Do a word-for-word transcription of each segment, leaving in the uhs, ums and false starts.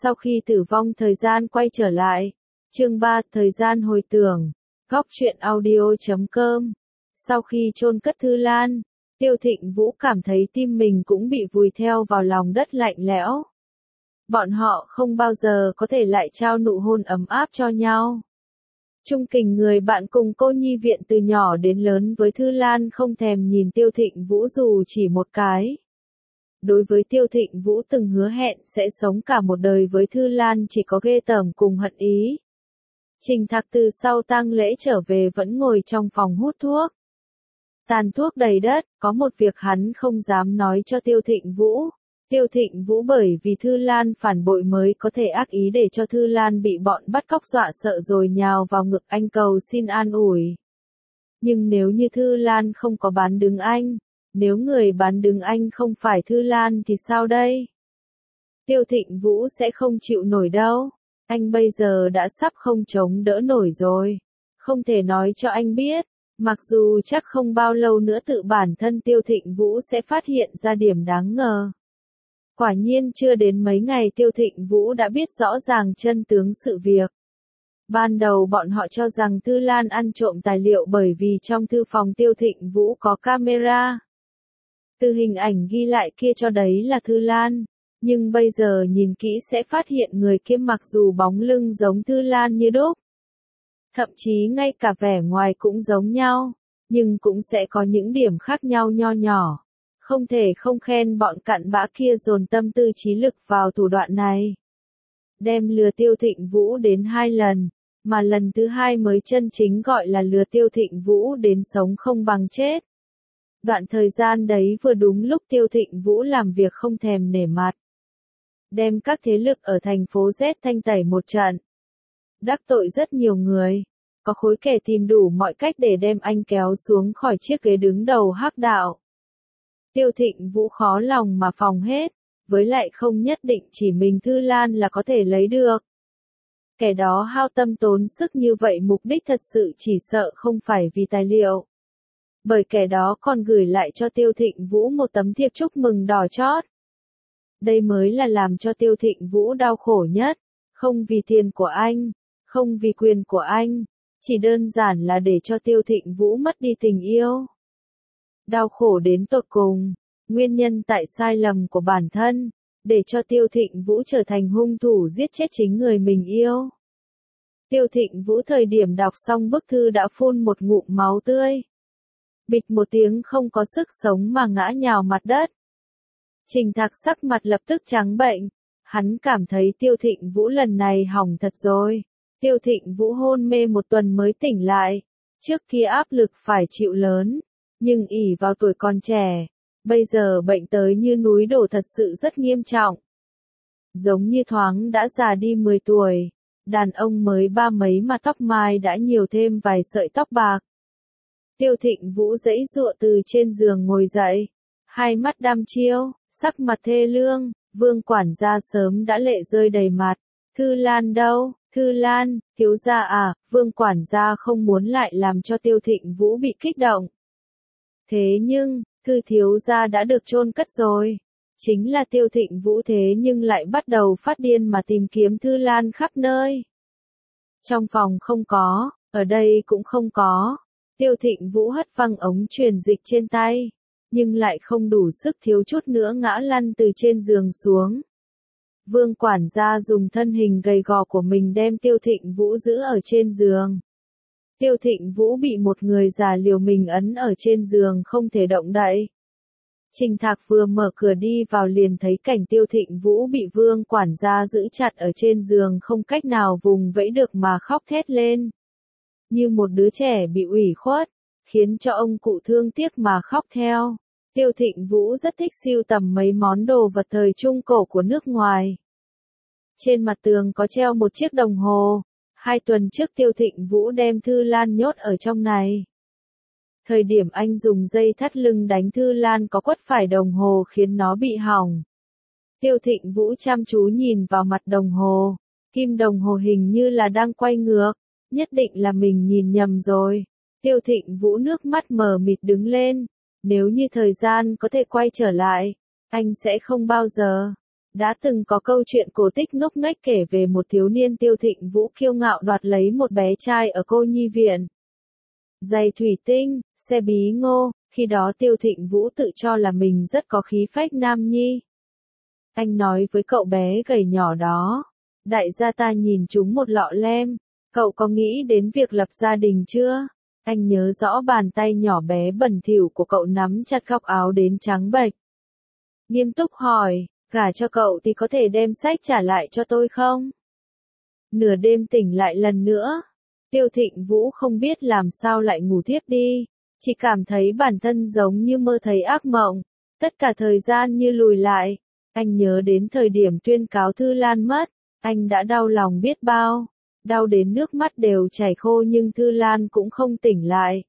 Sau khi tử vong thời gian quay trở lại. Chương ba, thời gian hồi tưởng. Góc truyện audio chấm com. Sau khi chôn cất Thư Lan, Tiêu Thịnh Vũ cảm thấy tim mình cũng bị vùi theo vào lòng đất lạnh lẽo. Bọn họ không bao giờ có thể lại trao nụ hôn ấm áp cho nhau. Trung Kình, người bạn cùng cô nhi viện từ nhỏ đến lớn với Thư Lan, không thèm nhìn Tiêu Thịnh Vũ dù chỉ một cái. Đối với Tiêu Thịnh Vũ từng hứa hẹn sẽ sống cả một đời với Thư Lan chỉ có ghê tởm cùng hận ý. Trình Thạc từ sau tang lễ trở về vẫn ngồi trong phòng hút thuốc. Tàn thuốc đầy đất, có một việc hắn không dám nói cho Tiêu Thịnh Vũ. Tiêu Thịnh Vũ bởi vì Thư Lan phản bội mới có thể ác ý để cho Thư Lan bị bọn bắt cóc dọa sợ rồi nhào vào ngực anh cầu xin an ủi. Nhưng nếu như Thư Lan không có bán đứng anh, nếu người bán đứng anh không phải Thư Lan thì sao đây? Tiêu Thịnh Vũ sẽ không chịu nổi đâu. Anh bây giờ đã sắp không chống đỡ nổi rồi. Không thể nói cho anh biết. Mặc dù chắc không bao lâu nữa tự bản thân Tiêu Thịnh Vũ sẽ phát hiện ra điểm đáng ngờ. Quả nhiên chưa đến mấy ngày Tiêu Thịnh Vũ đã biết rõ ràng chân tướng sự việc. Ban đầu bọn họ cho rằng Thư Lan ăn trộm tài liệu bởi vì trong thư phòng Tiêu Thịnh Vũ có camera. Từ hình ảnh ghi lại kia cho đấy là Thư Lan. Nhưng bây giờ nhìn kỹ sẽ phát hiện người kia mặc dù bóng lưng giống Thư Lan như đúc. Thậm chí ngay cả vẻ ngoài cũng giống nhau, nhưng cũng sẽ có những điểm khác nhau nho nhỏ. Không thể không khen bọn cặn bã kia dồn tâm tư trí lực vào thủ đoạn này. Đem lừa Tiêu Thịnh Vũ đến hai lần, mà lần thứ hai mới chân chính gọi là lừa Tiêu Thịnh Vũ đến sống không bằng chết. Đoạn thời gian đấy vừa đúng lúc Tiêu Thịnh Vũ làm việc không thèm nể mặt. Đem các thế lực ở thành phố Z thanh tẩy một trận. Đắc tội rất nhiều người. Có khối kẻ tìm đủ mọi cách để đem anh kéo xuống khỏi chiếc ghế đứng đầu hắc đạo. Tiêu Thịnh Vũ khó lòng mà phòng hết. Với lại không nhất định chỉ mình Thư Lan là có thể lấy được. Kẻ đó hao tâm tốn sức như vậy mục đích thật sự chỉ sợ không phải vì tài liệu. Bởi kẻ đó còn gửi lại cho Tiêu Thịnh Vũ một tấm thiệp chúc mừng đỏ chót. Đây mới là làm cho Tiêu Thịnh Vũ đau khổ nhất. Không vì tiền của anh, không vì quyền của anh, chỉ đơn giản là để cho Tiêu Thịnh Vũ mất đi tình yêu. Đau khổ đến tột cùng, nguyên nhân tại sai lầm của bản thân, để cho Tiêu Thịnh Vũ trở thành hung thủ giết chết chính người mình yêu. Tiêu Thịnh Vũ thời điểm đọc xong bức thư đã phun một ngụm máu tươi. Bịch một tiếng không có sức sống mà ngã nhào mặt đất. Trình Thạc sắc mặt lập tức trắng bệnh. Hắn cảm thấy Tiêu Thịnh Vũ lần này hỏng thật rồi. Tiêu Thịnh Vũ hôn mê một tuần mới tỉnh lại. Trước kia áp lực phải chịu lớn. Nhưng ỷ vào tuổi còn trẻ. Bây giờ bệnh tới như núi đổ thật sự rất nghiêm trọng. Giống như thoáng đã già đi mười tuổi. Đàn ông mới ba mấy mà tóc mai đã nhiều thêm vài sợi tóc bạc. Tiêu Thịnh Vũ giãy giụa từ trên giường ngồi dậy. Hai mắt đăm chiêu, sắc mặt thê lương. Vương quản gia sớm đã lệ rơi đầy mặt. Thư Lan đâu? Thư Lan, thiếu gia à? Vương quản gia không muốn lại làm cho Tiêu Thịnh Vũ bị kích động. Thế nhưng, Thư thiếu gia đã được chôn cất rồi. Chính là Tiêu Thịnh Vũ thế nhưng lại bắt đầu phát điên mà tìm kiếm Thư Lan khắp nơi. Trong phòng không có, ở đây cũng không có. Tiêu Thịnh Vũ hất văng ống truyền dịch trên tay. Nhưng lại không đủ sức thiếu chút nữa ngã lăn từ trên giường xuống. Vương quản gia dùng thân hình gầy gò của mình đem Tiêu Thịnh Vũ giữ ở trên giường. Tiêu Thịnh Vũ bị một người già liều mình ấn ở trên giường không thể động đậy. Trình Thạc vừa mở cửa đi vào liền thấy cảnh Tiêu Thịnh Vũ bị Vương quản gia giữ chặt ở trên giường không cách nào vùng vẫy được mà khóc thét lên. Như một đứa trẻ bị ủy khuất, khiến cho ông cụ thương tiếc mà khóc theo. Tiêu Thịnh Vũ rất thích sưu tầm mấy món đồ vật thời trung cổ của nước ngoài. Trên mặt tường có treo một chiếc đồng hồ. Hai tuần trước Tiêu Thịnh Vũ đem Thư Lan nhốt ở trong này. Thời điểm anh dùng dây thắt lưng đánh Thư Lan có quất phải đồng hồ khiến nó bị hỏng. Tiêu Thịnh Vũ chăm chú nhìn vào mặt đồng hồ. Kim đồng hồ hình như là đang quay ngược. Nhất định là mình nhìn nhầm rồi. Tiêu Thịnh Vũ nước mắt mờ mịt đứng lên. Nếu như thời gian có thể quay trở lại, anh sẽ không bao giờ, Đã từng có câu chuyện cổ tích ngốc nghếch kể về một thiếu niên Tiêu Thịnh Vũ kiêu ngạo đoạt lấy một bé trai ở cô nhi viện. Giày thủy tinh, xe bí ngô, khi đó Tiêu Thịnh Vũ tự cho là mình rất có khí phách nam nhi. Anh nói với cậu bé gầy nhỏ đó, đại gia ta nhìn chúng một lọ lem, cậu có nghĩ đến việc lập gia đình chưa? Anh nhớ rõ bàn tay nhỏ bé bẩn thỉu của cậu nắm chặt góc áo đến trắng bệch. Nghiêm túc hỏi, gả cho cậu thì có thể đem sách trả lại cho tôi không? Nửa đêm tỉnh lại lần nữa, Tiêu Thịnh Vũ không biết làm sao lại ngủ thiếp đi, chỉ cảm thấy bản thân giống như mơ thấy ác mộng, tất cả thời gian như lùi lại. Anh nhớ đến thời điểm tuyên cáo Thư Lan mất, anh đã đau lòng biết bao, đau đến nước mắt đều chảy khô nhưng Thư Lan cũng không tỉnh lại.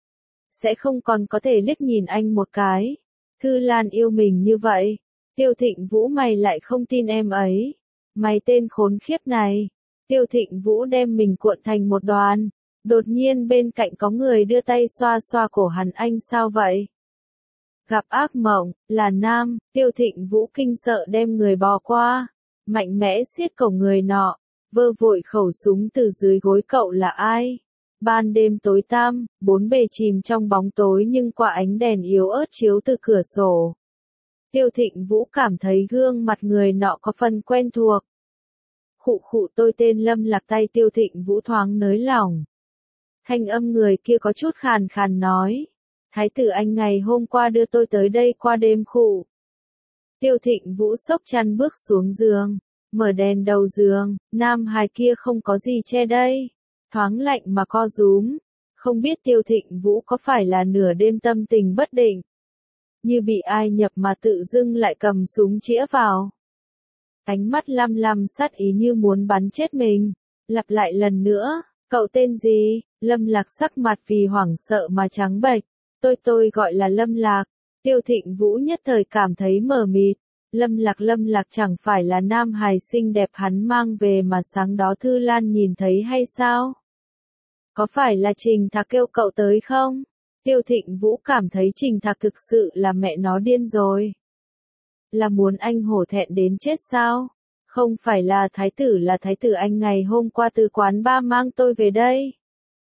Sẽ không còn có thể liếc nhìn anh một cái. Thư Lan yêu mình như vậy. Tiêu Thịnh Vũ mày lại không tin em ấy. Mày tên khốn khiếp này. Tiêu Thịnh Vũ đem mình cuộn thành một đoàn. Đột nhiên bên cạnh có người đưa tay xoa xoa cổ hắn, anh sao vậy? Gặp ác mộng, là nam, Tiêu Thịnh Vũ kinh sợ đem người bò qua. Mạnh mẽ siết cổ người nọ. Vơ vội khẩu súng từ dưới gối, cậu là ai? Ban đêm tối tăm, bốn bề chìm trong bóng tối nhưng qua ánh đèn yếu ớt chiếu từ cửa sổ. Tiêu Thịnh Vũ cảm thấy gương mặt người nọ có phần quen thuộc. Khụ khụ, tôi tên Lâm Lạc. Tay Tiêu Thịnh Vũ thoáng nới lỏng. Thanh âm người kia có chút khàn khàn nói. Thái tử anh ngày hôm qua đưa tôi tới đây qua đêm. Khụ. Tiêu Thịnh Vũ xốc chăn bước xuống giường. Mở đèn đầu giường, nam hài kia không có gì che đây. Thoáng lạnh mà co rúm. Không biết Tiêu Thịnh Vũ có phải là nửa đêm tâm tình bất định. Như bị ai nhập mà tự dưng lại cầm súng chĩa vào. Ánh mắt lăm lăm sát ý như muốn bắn chết mình. Lặp lại lần nữa, cậu tên gì? Lâm Lạc sắc mặt vì hoảng sợ mà trắng bệch. Tôi tôi gọi là Lâm Lạc. Tiêu Thịnh Vũ nhất thời cảm thấy mờ mịt. Lâm Lạc Lâm Lạc chẳng phải là nam hài xinh đẹp hắn mang về mà sáng đó Thư Lan nhìn thấy hay sao? Có phải là Trình Thạc kêu cậu tới không? Tiêu Thịnh Vũ cảm thấy Trình Thạc thực sự là mẹ nó điên rồi. Là muốn anh hổ thẹn đến chết sao? Không phải là thái tử, là thái tử anh ngày hôm qua từ quán ba mang tôi về đây.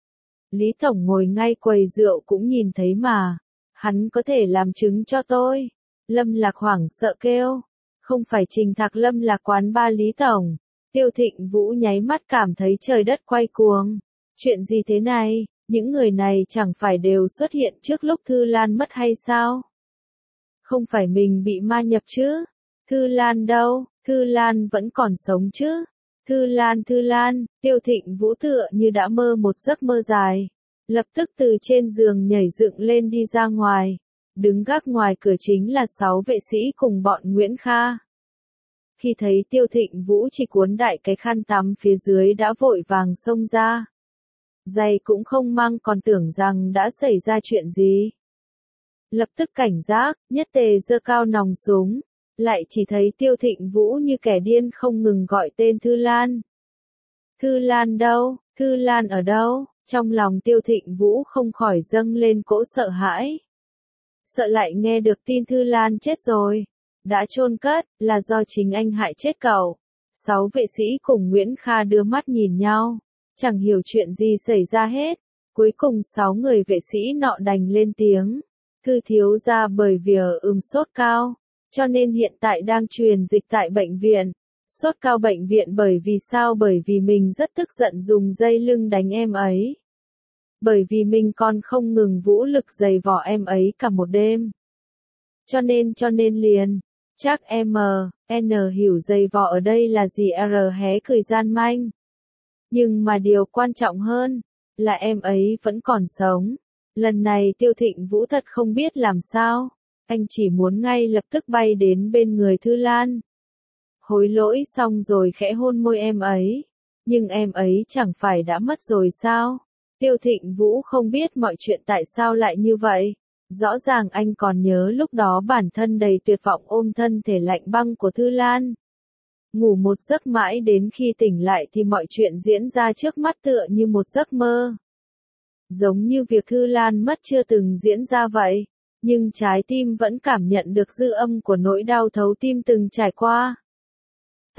Lý Tổng ngồi ngay quầy rượu cũng nhìn thấy mà. Hắn có thể làm chứng cho tôi. Lâm Lạc hoảng sợ kêu. Không phải Trình Thạc. Lâm Lạc quán ba Lý Tổng. Tiêu Thịnh Vũ nháy mắt cảm thấy trời đất quay cuồng. Chuyện gì thế này? Những người này chẳng phải đều xuất hiện trước lúc Thư Lan mất hay sao? Không phải mình bị ma nhập chứ? Thư Lan đâu? Thư Lan vẫn còn sống chứ? Thư Lan, Thư Lan, Tiêu Thịnh Vũ tựa như đã mơ một giấc mơ dài. Lập tức từ trên giường nhảy dựng lên đi ra ngoài. Đứng gác ngoài cửa chính là sáu vệ sĩ cùng bọn Nguyễn Kha. Khi thấy Tiêu Thịnh Vũ chỉ cuốn đại cái khăn tắm phía dưới đã vội vàng xông ra. Giày cũng không mang còn tưởng rằng đã xảy ra chuyện gì. Lập tức cảnh giác, nhất tề giơ cao nòng súng. Lại chỉ thấy Tiêu Thịnh Vũ như kẻ điên không ngừng gọi tên Thư Lan. Thư Lan đâu? Thư Lan ở đâu? Trong lòng Tiêu Thịnh Vũ không khỏi dâng lên cỗ sợ hãi. Sợ lại nghe được tin Thư Lan chết rồi. Đã chôn cất, là do chính anh hại chết cậu. Sáu vệ sĩ cùng Nguyễn Kha đưa mắt nhìn nhau. Chẳng hiểu chuyện gì xảy ra hết. Cuối cùng sáu người vệ sĩ nọ đành lên tiếng. Thư thiếu gia bởi vì ở ừm sốt cao. Cho nên hiện tại đang truyền dịch tại bệnh viện. Sốt cao bệnh viện bởi vì sao? Bởi vì mình rất tức giận dùng dây lưng đánh em ấy. Bởi vì mình còn không ngừng vũ lực giày vò em ấy cả một đêm. Cho nên cho nên liền. Chắc em, N hiểu giày vò ở đây là gì? R hé cười gian manh. Nhưng mà điều quan trọng hơn, là em ấy vẫn còn sống. Lần này Tiêu Thịnh Vũ thật không biết làm sao. Anh chỉ muốn ngay lập tức bay đến bên người Thư Lan. Hối lỗi xong rồi khẽ hôn môi em ấy. Nhưng em ấy chẳng phải đã mất rồi sao? Tiêu Thịnh Vũ không biết mọi chuyện tại sao lại như vậy. Rõ ràng anh còn nhớ lúc đó bản thân đầy tuyệt vọng ôm thân thể lạnh băng của Thư Lan. Ngủ một giấc mãi đến khi tỉnh lại thì mọi chuyện diễn ra trước mắt tựa như một giấc mơ. Giống như việc Thư Lan mất chưa từng diễn ra vậy. Nhưng trái tim vẫn cảm nhận được dư âm của nỗi đau thấu tim từng trải qua.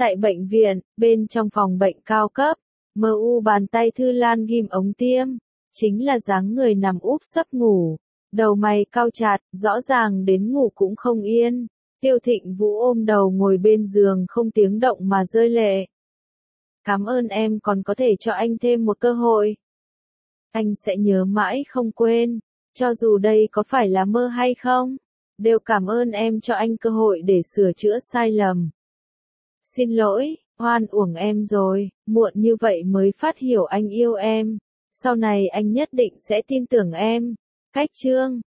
Tại bệnh viện, bên trong phòng bệnh cao cấp, mờ u bàn tay Thư Lan ghim ống tiêm, chính là dáng người nằm úp sấp ngủ, đầu mày cau chặt, rõ ràng đến ngủ cũng không yên. Tiêu Thịnh Vũ ôm đầu ngồi bên giường không tiếng động mà rơi lệ. Cảm ơn em còn có thể cho anh thêm một cơ hội. Anh sẽ nhớ mãi không quên, cho dù đây có phải là mơ hay không, đều cảm ơn em cho anh cơ hội để sửa chữa sai lầm. Xin lỗi, oan uổng em rồi, muộn như vậy mới phát hiểu anh yêu em, sau này anh nhất định sẽ tin tưởng em. Cách chương